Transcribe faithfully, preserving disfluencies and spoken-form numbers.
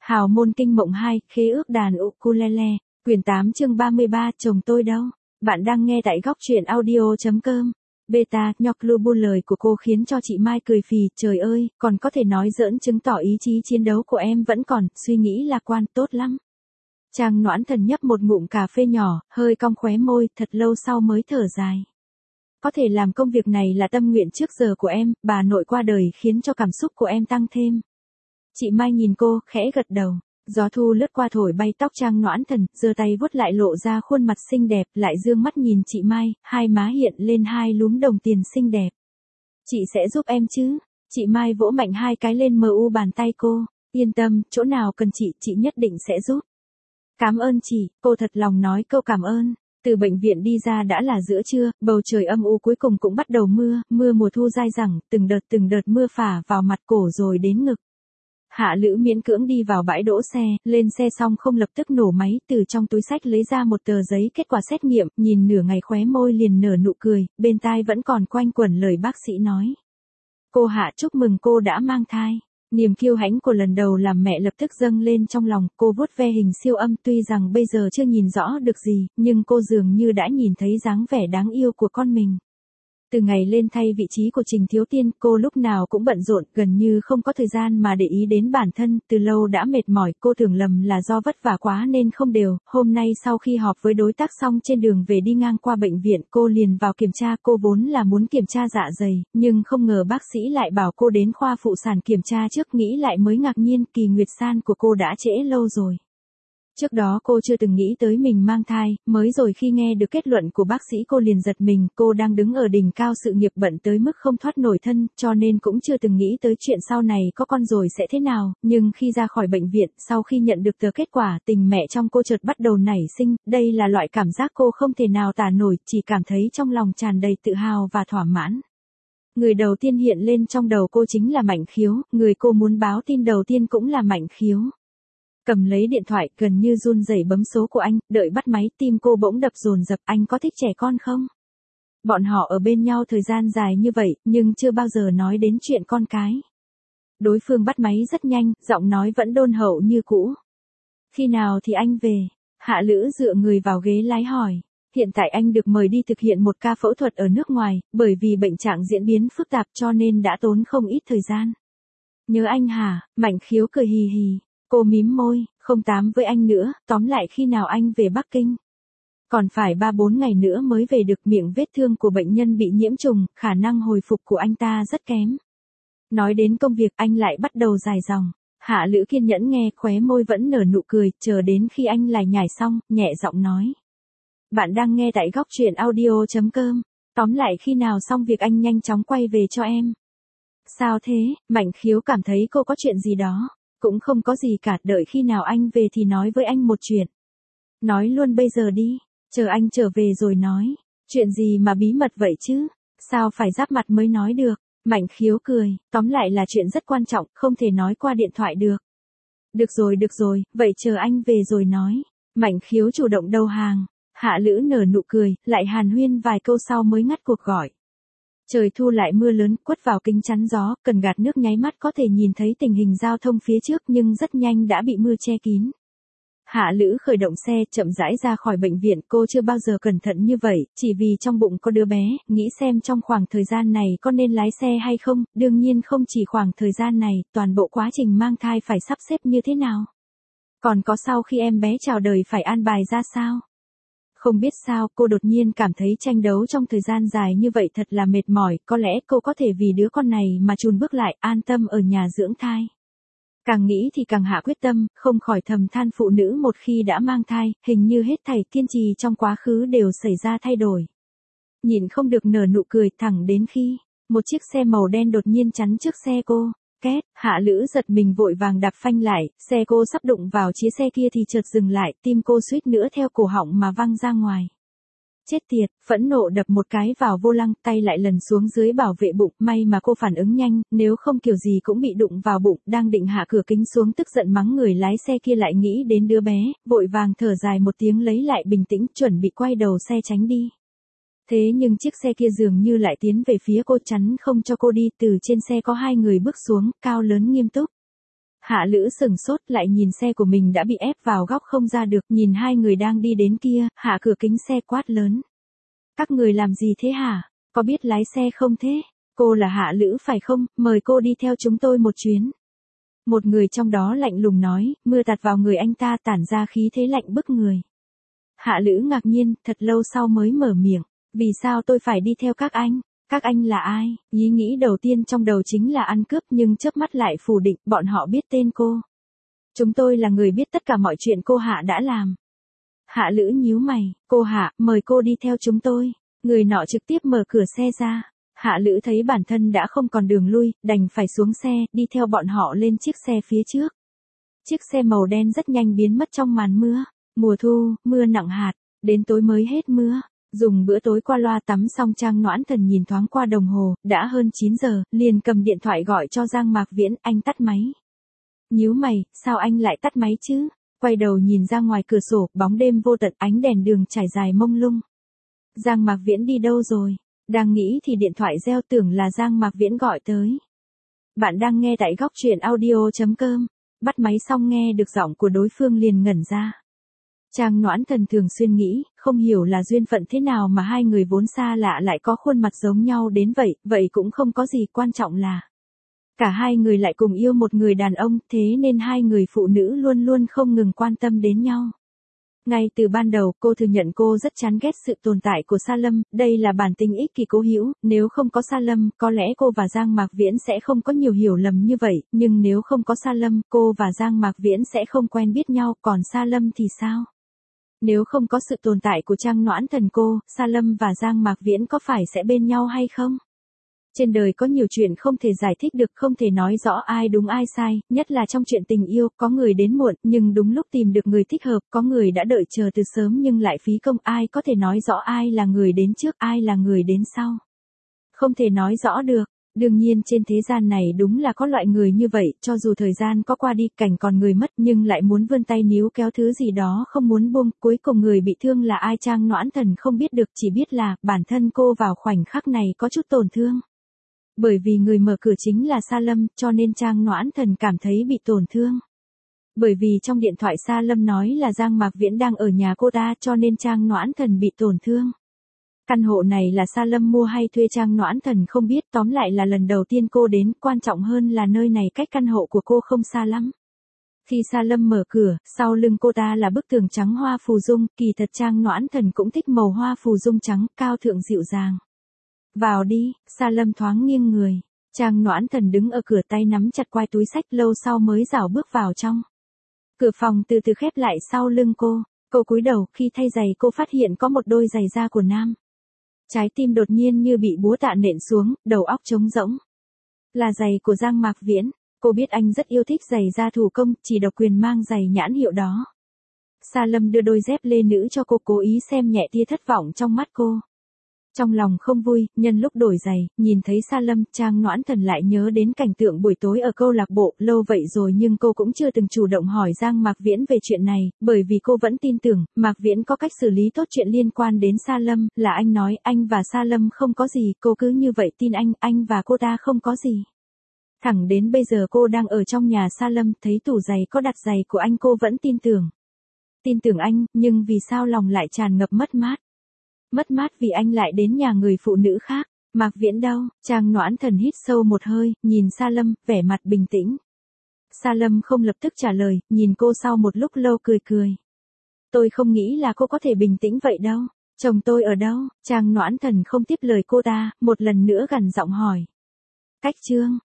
Hào môn kinh mộng hai, khế ước đàn ukulele, quyển tám chương ba mươi ba, chồng tôi đâu? Bạn đang nghe tại góc truyện audio.com. Beta, nhọc lu buôn lời của cô khiến cho chị Mai cười phì, trời ơi, còn có thể nói giỡn chứng tỏ ý chí chiến đấu của em vẫn còn, suy nghĩ lạc quan, tốt lắm. Trang Noãn Thần nhấp một ngụm cà phê nhỏ, hơi cong khóe môi, thật lâu sau mới thở dài. Có thể làm công việc này là tâm nguyện trước giờ của em, bà nội qua đời khiến cho cảm xúc của em tăng thêm. Chị Mai nhìn cô, khẽ gật đầu. Gió thu lướt qua thổi bay tóc Trang Noãn Thần, giơ tay vuốt lại lộ ra khuôn mặt xinh đẹp, lại dương mắt nhìn chị Mai, hai má hiện lên hai lúm đồng tiền xinh đẹp. Chị sẽ giúp em chứ? Chị Mai vỗ mạnh hai cái lên mờ u bàn tay cô. Yên tâm, chỗ nào cần chị, chị nhất định sẽ giúp. Cảm ơn chị, cô thật lòng nói câu cảm ơn. Từ bệnh viện đi ra đã là giữa trưa, bầu trời âm u cuối cùng cũng bắt đầu mưa, mưa mùa thu dai dẳng, từng đợt từng đợt mưa phả vào mặt cổ rồi đến ngực. Hạ Lữ miễn cưỡng đi vào bãi đỗ xe, lên xe xong không lập tức nổ máy, từ trong túi xách lấy ra một tờ giấy kết quả xét nghiệm, nhìn nửa ngày khóe môi liền nở nụ cười, bên tai vẫn còn quanh quẩn lời bác sĩ nói. Cô Hạ, chúc mừng cô đã mang thai. Niềm kiêu hãnh của lần đầu làm mẹ lập tức dâng lên trong lòng, cô vuốt ve hình siêu âm, tuy rằng bây giờ chưa nhìn rõ được gì, nhưng cô dường như đã nhìn thấy dáng vẻ đáng yêu của con mình. Từ ngày lên thay vị trí của Trình Thiếu Tiên, cô lúc nào cũng bận rộn, gần như không có thời gian mà để ý đến bản thân, từ lâu đã mệt mỏi, cô tưởng lầm là do vất vả quá nên không đều. Hôm nay sau khi họp với đối tác xong trên đường về đi ngang qua bệnh viện, cô liền vào kiểm tra, cô vốn là muốn kiểm tra dạ dày, nhưng không ngờ bác sĩ lại bảo cô đến khoa phụ sản kiểm tra trước, nghĩ lại mới ngạc nhiên, kỳ nguyệt san của cô đã trễ lâu rồi. Trước đó cô chưa từng nghĩ tới mình mang thai, mới rồi khi nghe được kết luận của bác sĩ cô liền giật mình, cô đang đứng ở đỉnh cao sự nghiệp bận tới mức không thoát nổi thân, cho nên cũng chưa từng nghĩ tới chuyện sau này có con rồi sẽ thế nào, nhưng khi ra khỏi bệnh viện, sau khi nhận được tờ kết quả, tình mẹ trong cô chợt bắt đầu nảy sinh, đây là loại cảm giác cô không thể nào tả nổi, chỉ cảm thấy trong lòng tràn đầy tự hào và thỏa mãn. Người đầu tiên hiện lên trong đầu cô chính là Mạnh Khiếu, người cô muốn báo tin đầu tiên cũng là Mạnh Khiếu. Cầm lấy điện thoại, gần như run rẩy bấm số của anh, đợi bắt máy, tim cô bỗng đập dồn dập, anh có thích trẻ con không? Bọn họ ở bên nhau thời gian dài như vậy, nhưng chưa bao giờ nói đến chuyện con cái. Đối phương bắt máy rất nhanh, giọng nói vẫn đôn hậu như cũ. Khi nào thì anh về? Hạ Lữ dựa người vào ghế lái hỏi. Hiện tại anh được mời đi thực hiện một ca phẫu thuật ở nước ngoài, bởi vì bệnh trạng diễn biến phức tạp cho nên đã tốn không ít thời gian. Nhớ anh hả? Mạnh Khiếu cười hì hì. Cô mím môi, không tám với anh nữa, tóm lại khi nào anh về Bắc Kinh? Còn phải ba bốn ngày nữa mới về được, miệng vết thương của bệnh nhân bị nhiễm trùng, khả năng hồi phục của anh ta rất kém. Nói đến công việc anh lại bắt đầu dài dòng. Hạ Lữ kiên nhẫn nghe, khóe môi vẫn nở nụ cười, chờ đến khi anh lải nhải xong, nhẹ giọng nói. Bạn đang nghe tại góc truyện audio.com. Tóm lại khi nào xong việc anh nhanh chóng quay về cho em. Sao thế? Mạnh Khiếu cảm thấy cô có chuyện gì đó. Cũng không có gì cả, đợi khi nào anh về thì nói với anh một chuyện. Nói luôn bây giờ đi, chờ anh trở về rồi nói. Chuyện gì mà bí mật vậy chứ? Sao phải giáp mặt mới nói được? Mạnh Khiếu cười, tóm lại là chuyện rất quan trọng, không thể nói qua điện thoại được. Được rồi được rồi, vậy chờ anh về rồi nói. Mạnh Khiếu chủ động đầu hàng. Hạ Lữ nở nụ cười, lại hàn huyên vài câu sau mới ngắt cuộc gọi. Trời thu lại mưa lớn, quất vào kính chắn gió, cần gạt nước nháy mắt có thể nhìn thấy tình hình giao thông phía trước nhưng rất nhanh đã bị mưa che kín. Hạ Lữ khởi động xe, chậm rãi ra khỏi bệnh viện, cô chưa bao giờ cẩn thận như vậy, chỉ vì trong bụng có đứa bé, nghĩ xem trong khoảng thời gian này có nên lái xe hay không, đương nhiên không chỉ khoảng thời gian này, toàn bộ quá trình mang thai phải sắp xếp như thế nào. Còn có sau khi em bé chào đời phải an bài ra sao. Không biết sao, cô đột nhiên cảm thấy tranh đấu trong thời gian dài như vậy thật là mệt mỏi, có lẽ cô có thể vì đứa con này mà chùn bước lại, an tâm ở nhà dưỡng thai. Càng nghĩ thì càng hạ quyết tâm, không khỏi thầm than phụ nữ một khi đã mang thai, hình như hết thảy kiên trì trong quá khứ đều xảy ra thay đổi. Nhìn không được nở nụ cười, thẳng đến khi, một chiếc xe màu đen đột nhiên chắn trước xe cô. Két, Hạ Lữ giật mình vội vàng đạp phanh lại, xe cô sắp đụng vào chĩa xe kia thì chợt dừng lại, tim cô suýt nữa theo cổ họng mà văng ra ngoài. Chết tiệt, phẫn nộ đập một cái vào vô lăng, tay lại lần xuống dưới bảo vệ bụng, may mà cô phản ứng nhanh, nếu không kiểu gì cũng bị đụng vào bụng, đang định hạ cửa kính xuống tức giận mắng người lái xe kia lại nghĩ đến đứa bé, vội vàng thở dài một tiếng lấy lại bình tĩnh, chuẩn bị quay đầu xe tránh đi. Thế nhưng chiếc xe kia dường như lại tiến về phía cô, chắn không cho cô đi, từ trên xe có hai người bước xuống, cao lớn nghiêm túc. Hạ Lữ sừng sốt lại nhìn xe của mình đã bị ép vào góc không ra được, nhìn hai người đang đi đến kia, hạ cửa kính xe quát lớn. Các người làm gì thế hả? Có biết lái xe không thế? Cô là Hạ Lữ phải không? Mời cô đi theo chúng tôi một chuyến. Một người trong đó lạnh lùng nói, mưa tạt vào người anh ta tản ra khí thế lạnh bức người. Hạ Lữ ngạc nhiên, thật lâu sau mới mở miệng. Vì sao tôi phải đi theo các anh? Các anh là ai? Ý nghĩ đầu tiên trong đầu chính là ăn cướp nhưng chớp mắt lại phủ định, bọn họ biết tên cô. Chúng tôi là người biết tất cả mọi chuyện cô Hạ đã làm. Hạ Lữ nhíu mày, cô Hạ, mời cô đi theo chúng tôi. Người nọ trực tiếp mở cửa xe ra. Hạ Lữ thấy bản thân đã không còn đường lui, đành phải xuống xe, đi theo bọn họ lên chiếc xe phía trước. Chiếc xe màu đen rất nhanh biến mất trong màn mưa. Mùa thu, mưa nặng hạt, đến tối mới hết mưa. Dùng bữa tối qua loa tắm xong Trang Noãn Thần nhìn thoáng qua đồng hồ, đã hơn chín giờ, liền cầm điện thoại gọi cho Giang Mạc Viễn, anh tắt máy. Nhíu mày, sao anh lại tắt máy chứ? Quay đầu nhìn ra ngoài cửa sổ, bóng đêm vô tận, ánh đèn đường trải dài mông lung. Giang Mạc Viễn đi đâu rồi? Đang nghĩ thì điện thoại reo, tưởng là Giang Mạc Viễn gọi tới. Bạn đang nghe tại góc truyện audio chấm com. Bắt máy xong nghe được giọng của đối phương liền ngẩn ra. Trang Noãn Thần thường xuyên nghĩ, không hiểu là duyên phận thế nào mà hai người vốn xa lạ lại có khuôn mặt giống nhau đến vậy, vậy cũng không có gì, quan trọng là cả hai người lại cùng yêu một người đàn ông, thế nên hai người phụ nữ luôn luôn không ngừng quan tâm đến nhau. Ngay từ ban đầu, cô thừa nhận cô rất chán ghét sự tồn tại của Sa Lâm, đây là bản tính ích kỷ cố hữu, nếu không có Sa Lâm, có lẽ cô và Giang Mạc Viễn sẽ không có nhiều hiểu lầm như vậy, nhưng nếu không có Sa Lâm, cô và Giang Mạc Viễn sẽ không quen biết nhau, còn Sa Lâm thì sao? Nếu không có sự tồn tại của Trang Noãn Thần, cô, Sa Lâm và Giang Mạc Viễn có phải sẽ bên nhau hay không? Trên đời có nhiều chuyện không thể giải thích được, không thể nói rõ ai đúng ai sai, nhất là trong chuyện tình yêu, có người đến muộn nhưng đúng lúc tìm được người thích hợp, có người đã đợi chờ từ sớm nhưng lại phí công, ai có thể nói rõ ai là người đến trước, ai là người đến sau? Không thể nói rõ được. Đương nhiên trên thế gian này đúng là có loại người như vậy, cho dù thời gian có qua đi, cảnh còn người mất nhưng lại muốn vươn tay níu kéo thứ gì đó không muốn buông, cuối cùng người bị thương là ai? Trang Noãn Thần không biết được, chỉ biết là bản thân cô vào khoảnh khắc này có chút tổn thương. Bởi vì người mở cửa chính là Sa Lâm, cho nên Trang Noãn Thần cảm thấy bị tổn thương. Bởi vì trong điện thoại Sa Lâm nói là Giang Mạc Viễn đang ở nhà cô ta, cho nên Trang Noãn Thần bị tổn thương. Căn hộ này là Sa Lâm mua hay thuê Trang Noãn Thần không biết, tóm lại là lần đầu tiên cô đến, quan trọng hơn là nơi này cách căn hộ của cô không xa lắm. Khi Sa Lâm mở cửa, sau lưng cô ta là bức tường trắng hoa phù dung, kỳ thật Trang Noãn Thần cũng thích màu hoa phù dung trắng, cao thượng dịu dàng. Vào đi, Sa Lâm thoáng nghiêng người. Trang Noãn Thần đứng ở cửa, tay nắm chặt quai túi xách, lâu sau mới rảo bước vào trong. Cửa phòng từ từ khép lại sau lưng cô. Cô cúi đầu, khi thay giày cô phát hiện có một đôi giày da của nam. Trái tim đột nhiên như bị búa tạ nện xuống, đầu óc trống rỗng. Là giày của Giang Mạc Viễn. Cô biết anh rất yêu thích giày da thủ công, chỉ độc quyền mang giày nhãn hiệu đó. Sa Lâm đưa đôi dép lê nữ cho cô, cố ý xem nhẹ tia thất vọng trong mắt cô. Trong lòng không vui, nhân lúc đổi giày, nhìn thấy Sa Lâm, Trang Noãn Thần lại nhớ đến cảnh tượng buổi tối ở câu lạc bộ, lâu vậy rồi nhưng cô cũng chưa từng chủ động hỏi Giang Mạc Viễn về chuyện này, bởi vì cô vẫn tin tưởng, Mạc Viễn có cách xử lý tốt chuyện liên quan đến Sa Lâm, là anh nói, anh và Sa Lâm không có gì, cô cứ như vậy tin anh, anh và cô ta không có gì. Thẳng đến bây giờ cô đang ở trong nhà Sa Lâm, thấy tủ giày có đặt giày của anh cô vẫn tin tưởng. Tin tưởng anh, nhưng vì sao lòng lại tràn ngập mất mát? Mất mát vì anh lại đến nhà người phụ nữ khác. Mạc Viễn đâu? Trang Noãn Thần hít sâu một hơi, nhìn Sa Lâm, vẻ mặt bình tĩnh. Sa Lâm không lập tức trả lời, nhìn cô sau một lúc lâu cười cười. Tôi không nghĩ là cô có thể bình tĩnh vậy đâu. Chồng tôi ở đâu? Trang Noãn Thần không tiếp lời cô ta, một lần nữa gằn giọng hỏi. Cách Trương,